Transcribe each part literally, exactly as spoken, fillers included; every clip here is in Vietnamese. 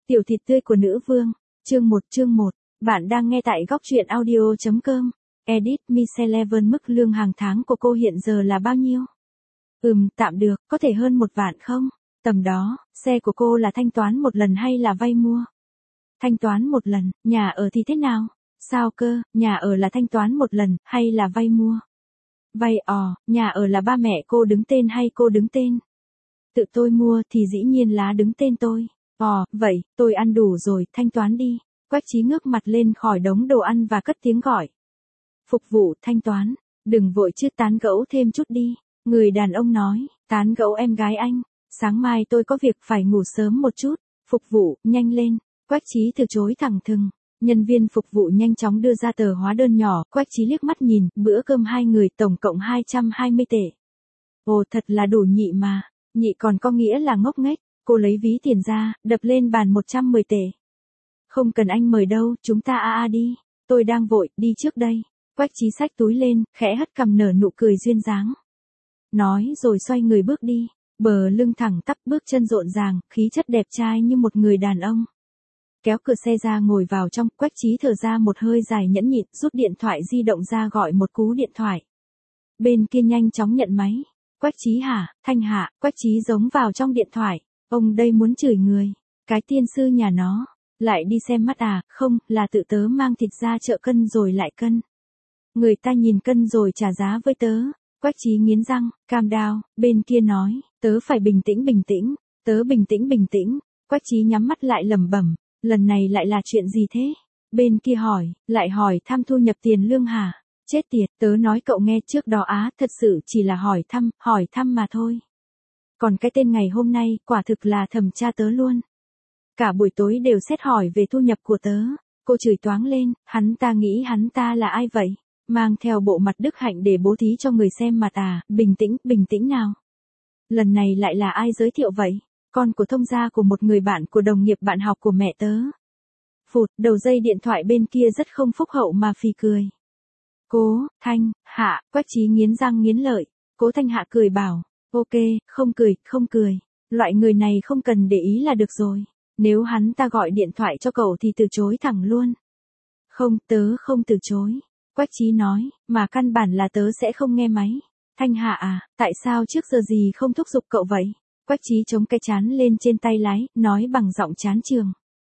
Tiểu thịt tươi của nữ vương, chương một chương một, bạn đang nghe tại góc truyện audio chấm com. Edit Miss Eleven mức lương hàng tháng của cô hiện giờ là bao nhiêu? Ừm, tạm được, có thể hơn một vạn không? Tầm đó, xe của cô là thanh toán một lần hay là vay mua? Thanh toán một lần, nhà ở thì thế nào? Sao cơ, nhà ở là thanh toán một lần, hay là vay mua? Vay ò, nhà ở là ba mẹ cô đứng tên hay cô đứng tên? Tự tôi mua thì dĩ nhiên là đứng tên tôi. Ồ, vậy, tôi ăn đủ rồi, thanh toán đi. Quách Chí ngước mặt lên khỏi đống đồ ăn và cất tiếng gọi. Phục vụ, thanh toán. Đừng vội chứ, tán gẫu thêm chút đi. Người đàn ông nói, tán gẫu em gái anh. Sáng mai tôi có việc phải ngủ sớm một chút. Phục vụ, nhanh lên. Quách Chí từ chối thẳng thừng. Nhân viên phục vụ nhanh chóng đưa ra tờ hóa đơn nhỏ. Quách Chí liếc mắt nhìn, bữa cơm hai người tổng cộng hai trăm hai mươi tệ. Ồ, thật là đủ nhị mà. Nhị còn có nghĩa là ngốc nghếch. Cô lấy ví tiền ra, đập lên bàn một trăm mười tệ. Không cần anh mời đâu, chúng ta a a đi. Tôi đang vội, đi trước đây. Quách Chí xách túi lên, khẽ hất cằm nở nụ cười duyên dáng. Nói rồi xoay người bước đi. Bờ lưng thẳng tắp, bước chân rộn ràng, khí chất đẹp trai như một người đàn ông. Kéo cửa xe ra ngồi vào trong, Quách Chí thở ra một hơi dài nhẫn nhịn, rút điện thoại di động ra gọi một cú điện thoại. Bên kia nhanh chóng nhận máy. Quách Chí hả, Thanh Hạ, Quách Chí giống vào trong điện thoại. Ông đây muốn chửi người. Cái tiên sư nhà nó. Lại đi xem mắt à, không, là tự tớ mang thịt ra chợ cân rồi lại cân. Người ta nhìn cân rồi trả giá với tớ. Quách Chí nghiến răng, calm down, bên kia nói, tớ phải bình tĩnh bình tĩnh, tớ bình tĩnh bình tĩnh. Quách Chí nhắm mắt lại lẩm bẩm, lần này lại là chuyện gì thế? Bên kia hỏi, lại hỏi thăm thu nhập tiền lương hả? Chết tiệt, tớ nói cậu nghe trước đó á, thật sự chỉ là hỏi thăm, hỏi thăm mà thôi. Còn cái tên ngày hôm nay, quả thực là thẩm tra tớ luôn. Cả buổi tối đều xét hỏi về thu nhập của tớ. Cô chửi toáng lên, hắn ta nghĩ hắn ta là ai vậy? Mang theo bộ mặt đức hạnh để bố thí cho người xem mặt à, bình tĩnh, bình tĩnh nào. Lần này lại là ai giới thiệu vậy? Con của thông gia của một người bạn của đồng nghiệp bạn học của mẹ tớ. Phụt, đầu dây điện thoại bên kia rất không phúc hậu mà phì cười. Cố, Thanh, Hạ, Quách Chí nghiến răng nghiến lợi. Cố Thanh Hạ cười bảo. Ok, không cười, không cười. Loại người này không cần để ý là được rồi. Nếu hắn ta gọi điện thoại cho cậu thì từ chối thẳng luôn. Không, tớ không từ chối. Quách Chí nói, mà căn bản là tớ sẽ không nghe máy. Thanh Hạ à, tại sao trước giờ gì không thúc giục cậu vậy? Quách Chí chống cái trán lên trên tay lái, nói bằng giọng chán chường.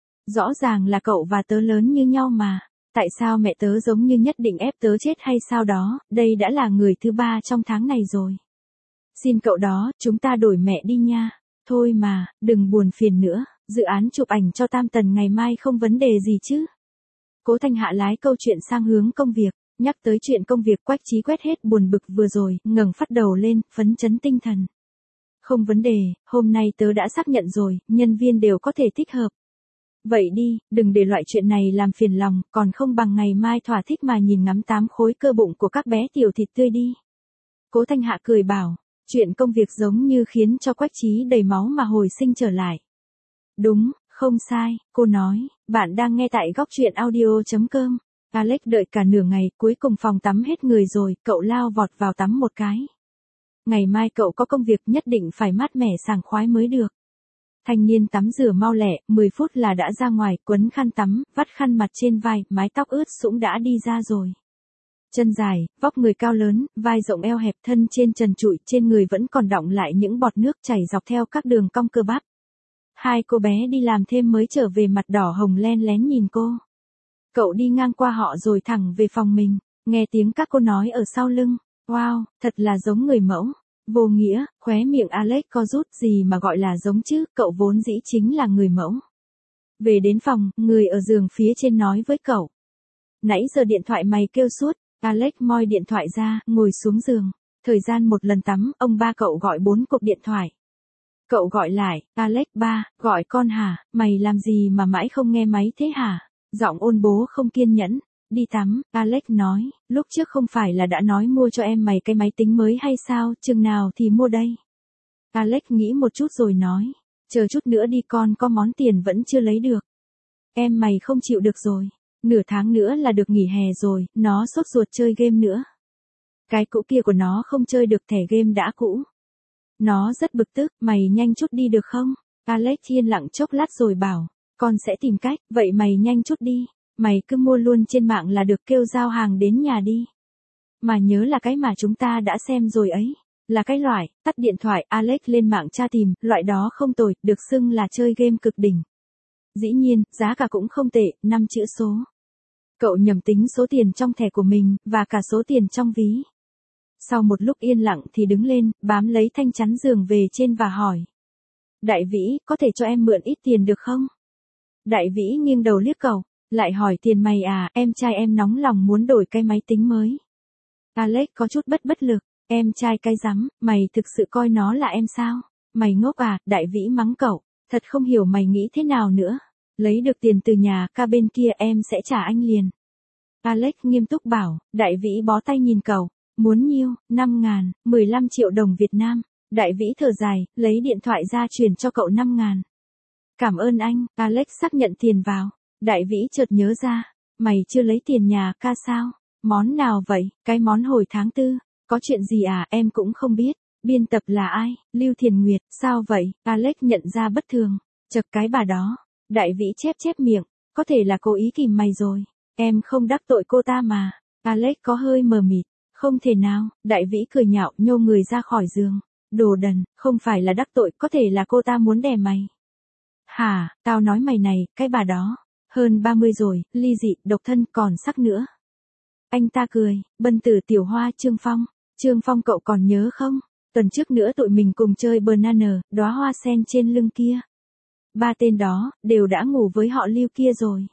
Rõ ràng là cậu và tớ lớn như nhau mà. Tại sao mẹ tớ giống như nhất định ép tớ chết hay sao đó, đây đã là người thứ ba trong tháng này rồi. Xin cậu đó, chúng ta đổi mẹ đi nha. Thôi mà, đừng buồn phiền nữa, dự án chụp ảnh cho Tam Tần ngày mai không vấn đề gì chứ. Cố Thanh Hạ lái câu chuyện sang hướng công việc, nhắc tới chuyện công việc. Quách Chí quét hết buồn bực vừa rồi, ngẩng phát đầu lên, phấn chấn tinh thần. Không vấn đề, hôm nay tớ đã xác nhận rồi, nhân viên đều có thể thích hợp. Vậy đi, đừng để loại chuyện này làm phiền lòng, còn không bằng ngày mai thỏa thích mà nhìn ngắm tám khối cơ bụng của các bé tiểu thịt tươi đi. Cố Thanh Hạ cười bảo. Chuyện công việc giống như khiến cho Quách Chí đầy máu mà hồi sinh trở lại. Đúng, không sai, cô nói, bạn đang nghe tại góc truyện audio chấm com. Alex đợi cả nửa ngày, cuối cùng phòng tắm hết người rồi, cậu lao vọt vào tắm một cái. Ngày mai cậu có công việc nhất định phải mát mẻ sảng khoái mới được. Thanh niên tắm rửa mau lẹ, mười phút là đã ra ngoài, quấn khăn tắm, vắt khăn mặt trên vai, mái tóc ướt sũng đã đi ra rồi. Chân dài, vóc người cao lớn, vai rộng eo hẹp, thân trên trần trụi, trên người vẫn còn đọng lại những bọt nước chảy dọc theo các đường cong cơ bắp. Hai cô bé đi làm thêm mới trở về, mặt đỏ hồng len lén nhìn cô. Cậu đi ngang qua họ rồi thẳng về phòng mình, nghe tiếng các cô nói ở sau lưng. Wow, thật là giống người mẫu. Vô nghĩa, khóe miệng Alex co rút, gì mà gọi là giống chứ, cậu vốn dĩ chính là người mẫu. Về đến phòng, người ở giường phía trên nói với cậu. Nãy giờ điện thoại mày kêu suốt. Alex moi điện thoại ra, ngồi xuống giường. Thời gian một lần tắm, ông ba cậu gọi bốn cuộc điện thoại. Cậu gọi lại, Alex ba, gọi con hả, mày làm gì mà mãi không nghe máy thế hả? Giọng ôn bố không kiên nhẫn. Đi tắm, Alex nói, lúc trước không phải là đã nói mua cho em mày cái máy tính mới hay sao, chừng nào thì mua đây? Alex nghĩ một chút rồi nói, chờ chút nữa đi, con có món tiền vẫn chưa lấy được. Em mày không chịu được rồi. Nửa tháng nữa là được nghỉ hè rồi, nó sốt ruột chơi game nữa. Cái cũ kia của nó không chơi được, thẻ game đã cũ. Nó rất bực tức, mày nhanh chút đi được không? Alex yên lặng chốc lát rồi bảo, Con sẽ tìm cách, vậy mày nhanh chút đi. Mày cứ mua luôn trên mạng là được, kêu giao hàng đến nhà đi. Mà nhớ là cái mà chúng ta đã xem rồi ấy. Là cái loại, tắt điện thoại, Alex lên mạng tra tìm, loại đó không tồi, được xưng là chơi game cực đỉnh. Dĩ nhiên, giá cả cũng không tệ, năm chữ số. Cậu nhầm tính số tiền trong thẻ của mình, và cả số tiền trong ví. Sau một lúc yên lặng thì đứng lên, bám lấy thanh chắn giường về trên và hỏi. Đại Vĩ, có thể cho em mượn ít tiền được không? Đại Vĩ nghiêng đầu liếc cậu, lại hỏi tiền mày à, em trai em nóng lòng muốn đổi cái máy tính mới. Alex có chút bất bất lực, em trai cái rắm, mày thực sự coi nó là em sao? Mày ngốc à, Đại Vĩ mắng cậu, thật không hiểu mày nghĩ thế nào nữa. Lấy được tiền từ nhà ca bên kia em sẽ trả anh liền. Alex nghiêm túc bảo, Đại Vĩ bó tay nhìn cậu, muốn nhiêu, năm ngàn, mười lăm triệu đồng Việt Nam. Đại Vĩ thở dài, lấy điện thoại ra chuyển cho cậu năm ngàn. Cảm ơn anh, Alex xác nhận tiền vào. Đại Vĩ chợt nhớ ra, mày chưa lấy tiền nhà ca sao? Món nào vậy? Cái món hồi tháng tư. Có chuyện gì à, em cũng không biết. Biên tập là ai? Lưu Thiền Nguyệt, sao vậy? Alex nhận ra bất thường. Chật cái bà đó. Đại Vĩ chép chép miệng, có thể là cố ý kìm mày rồi. Em không đắc tội cô ta mà. Alex có hơi mờ mịt. Không thể nào, Đại Vĩ cười nhạo nhô người ra khỏi giường. Đồ đần, không phải là đắc tội, có thể là cô ta muốn đè mày. Hả, tao nói mày này, cái bà đó. Hơn ba mươi rồi, ly dị, độc thân, còn sắc nữa. Anh ta cười, Bân Tử Tiểu Hoa Trương Phong. Trương Phong cậu còn nhớ không? Tuần trước nữa tụi mình cùng chơi banana, đóa hoa sen trên lưng kia. Ba tên đó, đều đã ngủ với họ Lưu kia rồi.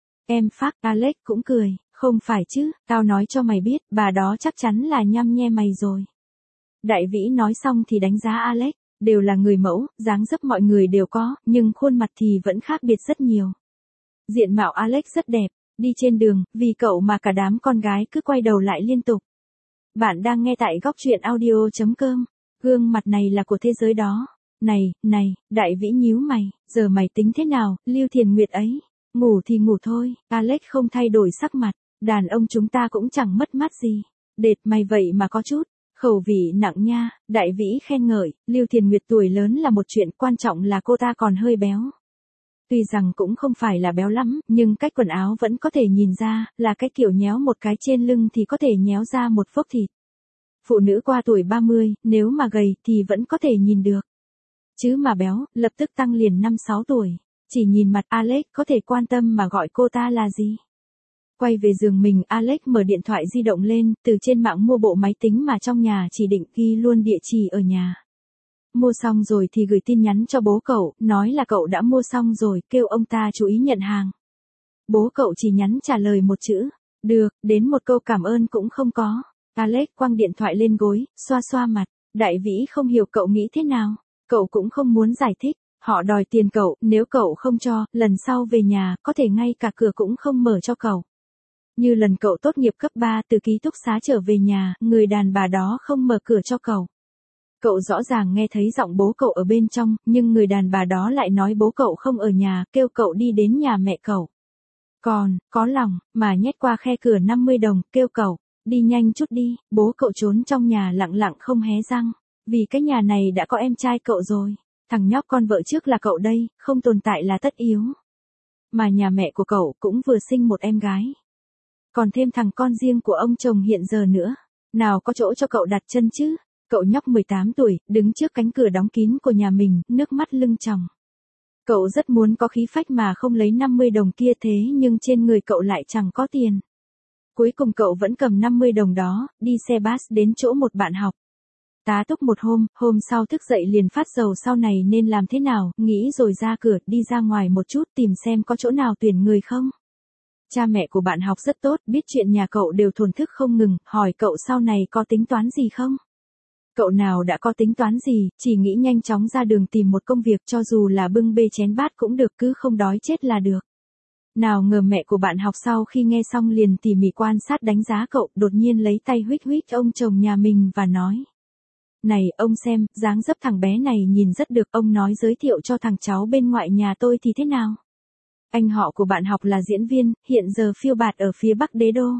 Em phát, Alex cũng cười, không phải chứ, tao nói cho mày biết, bà đó chắc chắn là nhăm nhe mày rồi. Đại Vĩ nói xong thì đánh giá Alex, đều là người mẫu, dáng dấp mọi người đều có, nhưng khuôn mặt thì vẫn khác biệt rất nhiều. Diện mạo Alex rất đẹp, đi trên đường, vì cậu mà cả đám con gái cứ quay đầu lại liên tục. Bạn đang nghe tại góc truyện audio chấm com, gương mặt này là của thế giới đó. Này, này, Đại Vĩ nhíu mày, giờ mày tính thế nào, Lưu Thiền Nguyệt ấy. Ngủ thì ngủ thôi, Alex không thay đổi sắc mặt, đàn ông chúng ta cũng chẳng mất mát gì. Đệt mày vậy mà có chút. Khẩu vị nặng nha, Đại Vĩ khen ngợi, Lưu Thiền Nguyệt tuổi lớn là một chuyện, quan trọng là cô ta còn hơi béo. Tuy rằng cũng không phải là béo lắm, nhưng cách quần áo vẫn có thể nhìn ra, là cái kiểu nhéo một cái trên lưng thì có thể nhéo ra một phốc thịt. Phụ nữ qua tuổi ba mươi, nếu mà gầy thì vẫn có thể nhìn được. Chứ mà béo, lập tức tăng liền năm sáu tuổi. Chỉ nhìn mặt Alex có thể quan tâm mà gọi cô ta là gì. Quay về giường mình, Alex mở điện thoại di động lên, từ trên mạng mua bộ máy tính mà trong nhà chỉ định ghi luôn địa chỉ ở nhà. Mua xong rồi thì gửi tin nhắn cho bố cậu, nói là cậu đã mua xong rồi, kêu ông ta chú ý nhận hàng. Bố cậu chỉ nhắn trả lời một chữ, được, đến một câu cảm ơn cũng không có. Alex quăng điện thoại lên gối, xoa xoa mặt, Đại Vĩ không hiểu cậu nghĩ thế nào, cậu cũng không muốn giải thích. Họ đòi tiền cậu, nếu cậu không cho, lần sau về nhà, có thể ngay cả cửa cũng không mở cho cậu. Như lần cậu tốt nghiệp cấp ba từ ký túc xá trở về nhà, người đàn bà đó không mở cửa cho cậu. Cậu rõ ràng nghe thấy giọng bố cậu ở bên trong, nhưng người đàn bà đó lại nói bố cậu không ở nhà, kêu cậu đi đến nhà mẹ cậu. Còn, có lòng, mà nhét qua khe cửa năm mươi đồng, kêu cậu, đi nhanh chút đi, bố cậu trốn trong nhà lặng lặng không hé răng, vì cái nhà này đã có em trai cậu rồi. Thằng nhóc con vợ trước là cậu đây, không tồn tại là tất yếu. Mà nhà mẹ của cậu cũng vừa sinh một em gái. Còn thêm thằng con riêng của ông chồng hiện giờ nữa. Nào có chỗ cho cậu đặt chân chứ. Cậu nhóc mười tám tuổi, đứng trước cánh cửa đóng kín của nhà mình, nước mắt lưng tròng. Cậu rất muốn có khí phách mà không lấy năm mươi đồng kia, thế nhưng trên người cậu lại chẳng có tiền. Cuối cùng cậu vẫn cầm năm mươi đồng đó, đi xe bus đến chỗ một bạn học. Tá túc một hôm, hôm sau thức dậy liền phát dầu sau này nên làm thế nào, nghĩ rồi ra cửa, đi ra ngoài một chút tìm xem có chỗ nào tuyển người không. Cha mẹ của bạn học rất tốt, biết chuyện nhà cậu đều thổn thức không ngừng, hỏi cậu sau này có tính toán gì không. Cậu nào đã có tính toán gì, chỉ nghĩ nhanh chóng ra đường tìm một công việc, cho dù là bưng bê chén bát cũng được, cứ không đói chết là được. Nào ngờ mẹ của bạn học sau khi nghe xong liền tỉ mỉ quan sát đánh giá cậu, đột nhiên lấy tay huých huých ông chồng nhà mình và nói. Này, ông xem, dáng dấp thằng bé này nhìn rất được, ông nói giới thiệu cho thằng cháu bên ngoại nhà tôi thì thế nào? Anh họ của bạn học là diễn viên, hiện giờ phiêu bạt ở phía Bắc Đế Đô.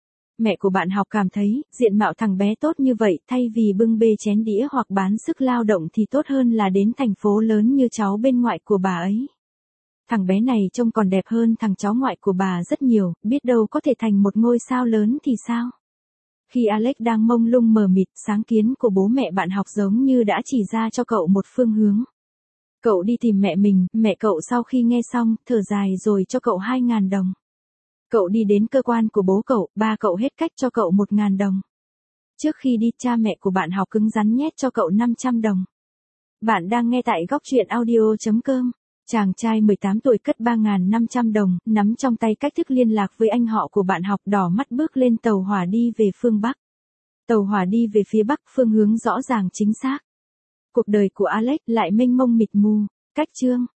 Mẹ của bạn học cảm thấy, diện mạo thằng bé tốt như vậy, thay vì bưng bê chén đĩa hoặc bán sức lao động thì tốt hơn là đến thành phố lớn như cháu bên ngoại của bà ấy. Thằng bé này trông còn đẹp hơn thằng cháu ngoại của bà rất nhiều, biết đâu có thể thành một ngôi sao lớn thì sao? Khi Alex đang mông lung mờ mịt, sáng kiến của bố mẹ bạn học giống như đã chỉ ra cho cậu một phương hướng. Cậu đi tìm mẹ mình, mẹ cậu sau khi nghe xong, thở dài rồi cho cậu hai ngàn đồng. Cậu đi đến cơ quan của bố cậu, ba cậu hết cách cho cậu một ngàn đồng. Trước khi đi, cha mẹ của bạn học cứng rắn nhét cho cậu năm trăm đồng. Bạn đang nghe tại góc truyện audio chấm com. Chàng trai mười tám tuổi cất ba nghìn năm trăm đồng, nắm trong tay cách thức liên lạc với anh họ của bạn học, đỏ mắt bước lên tàu hỏa đi về phương Bắc. Tàu hỏa đi về phía Bắc, phương hướng rõ ràng chính xác. Cuộc đời của Alex lại mênh mông mịt mù. Cách chương